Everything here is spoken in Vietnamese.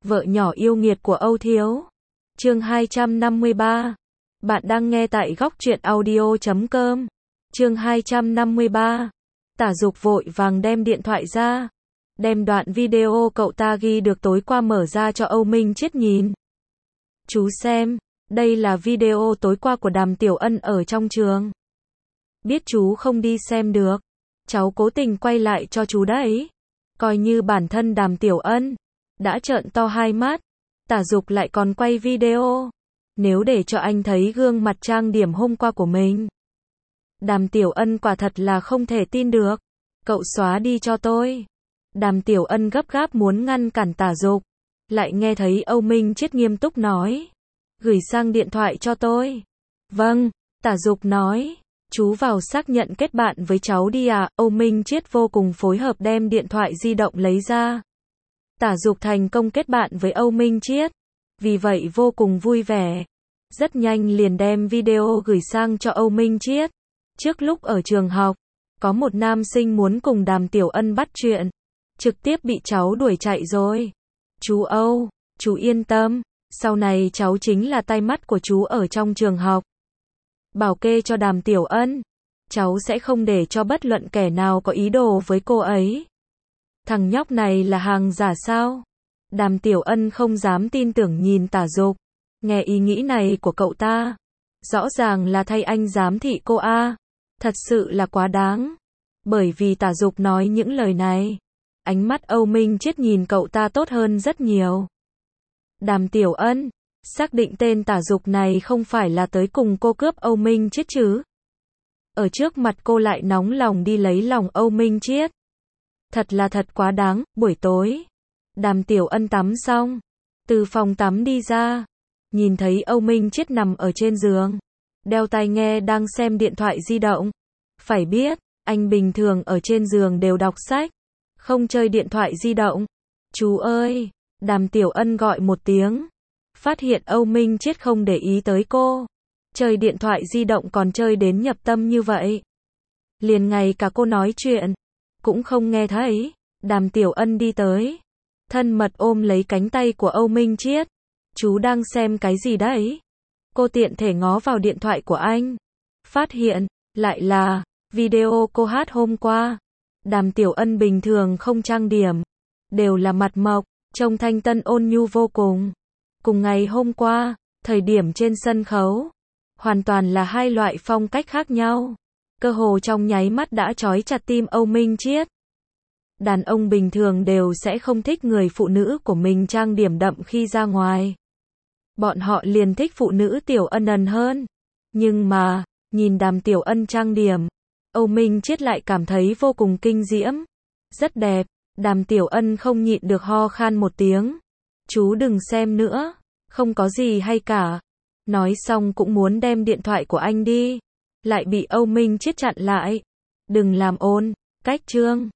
Vợ nhỏ yêu nghiệt của Âu Thiếu. Chương 253. Bạn đang nghe tại góc truyện audio.com. Chương 253. Tả Dục vội vàng đem điện thoại ra, đem đoạn video cậu ta ghi được tối qua mở ra cho Âu Minh Chiết nhìn. Chú xem, đây là video tối qua của Đàm Tiểu Ân ở trong trường. Biết chú không đi xem được, cháu cố tình quay lại cho chú đấy. Coi như bản thân Đàm Tiểu Ân đã trợn to hai mắt, Tả Dục lại còn quay video. Nếu để cho anh thấy gương mặt trang điểm hôm qua của mình, Đàm Tiểu Ân quả thật là không thể tin được. Cậu xóa đi cho tôi. Đàm Tiểu Ân gấp gáp muốn ngăn cản Tả Dục, lại nghe thấy Âu Minh Chiết nghiêm túc nói, gửi sang điện thoại cho tôi. Vâng, Tả Dục nói, chú vào xác nhận kết bạn với cháu đi à. Âu Minh Chiết vô cùng phối hợp đem điện thoại di động lấy ra. Tả Dục thành công kết bạn với Âu Minh Chiết, vì vậy vô cùng vui vẻ. Rất nhanh liền đem video gửi sang cho Âu Minh Chiết. Trước lúc ở trường học, có một nam sinh muốn cùng Đàm Tiểu Ân bắt chuyện, trực tiếp bị cháu đuổi chạy rồi. Chú Âu, chú yên tâm, sau này cháu chính là tai mắt của chú ở trong trường học. Bảo kê cho Đàm Tiểu Ân, cháu sẽ không để cho bất luận kẻ nào có ý đồ với cô ấy. Thằng nhóc này là hàng giả sao? Đàm Tiểu Ân không dám tin tưởng nhìn Tả Dục. Nghe ý nghĩ này của cậu ta, rõ ràng là thay anh giám thị cô a. Thật sự là quá đáng. Bởi vì Tả Dục nói những lời này, ánh mắt Âu Minh Chiết nhìn cậu ta tốt hơn rất nhiều. Đàm Tiểu Ân, xác định tên Tả Dục này không phải là tới cùng cô cướp Âu Minh Chiết chứ? Ở trước mặt cô lại nóng lòng đi lấy lòng Âu Minh Chiết. Thật là thật quá đáng. Buổi tối, Đàm Tiểu Ân tắm xong, từ phòng tắm đi ra, nhìn thấy Âu Minh Chiết nằm ở trên giường, đeo tai nghe đang xem điện thoại di động. Phải biết, anh bình thường ở trên giường đều đọc sách, không chơi điện thoại di động. Chú ơi! Đàm Tiểu Ân gọi một tiếng, phát hiện Âu Minh Chiết không để ý tới cô, chơi điện thoại di động còn chơi đến nhập tâm như vậy. Liền ngay cả cô nói chuyện cũng không nghe thấy. Đàm Tiểu Ân đi tới, thân mật ôm lấy cánh tay của Âu Minh Chiết. Chú đang xem cái gì đấy? Cô tiện thể ngó vào điện thoại của anh, phát hiện lại là video cô hát hôm qua. Đàm Tiểu Ân bình thường không trang điểm, đều là mặt mộc, trông thanh tân ôn nhu vô cùng. Cùng ngày hôm qua, thời điểm trên sân khấu, hoàn toàn là hai loại phong cách khác nhau. Cơ hồ trong nháy mắt đã trói chặt tim Âu Minh Chiết. Đàn ông bình thường đều sẽ không thích người phụ nữ của mình trang điểm đậm khi ra ngoài. Bọn họ liền thích phụ nữ Tiểu Ân ân hơn. Nhưng mà, nhìn Đàm Tiểu Ân trang điểm, Âu Minh Chiết lại cảm thấy vô cùng kinh diễm. Rất đẹp. Đàm Tiểu Ân không nhịn được ho khan một tiếng. Chú đừng xem nữa, không có gì hay cả. Nói xong cũng muốn đem điện thoại của anh đi, lại bị Âu Minh Chiết chặn lại. Đừng làm ồn, cách chương.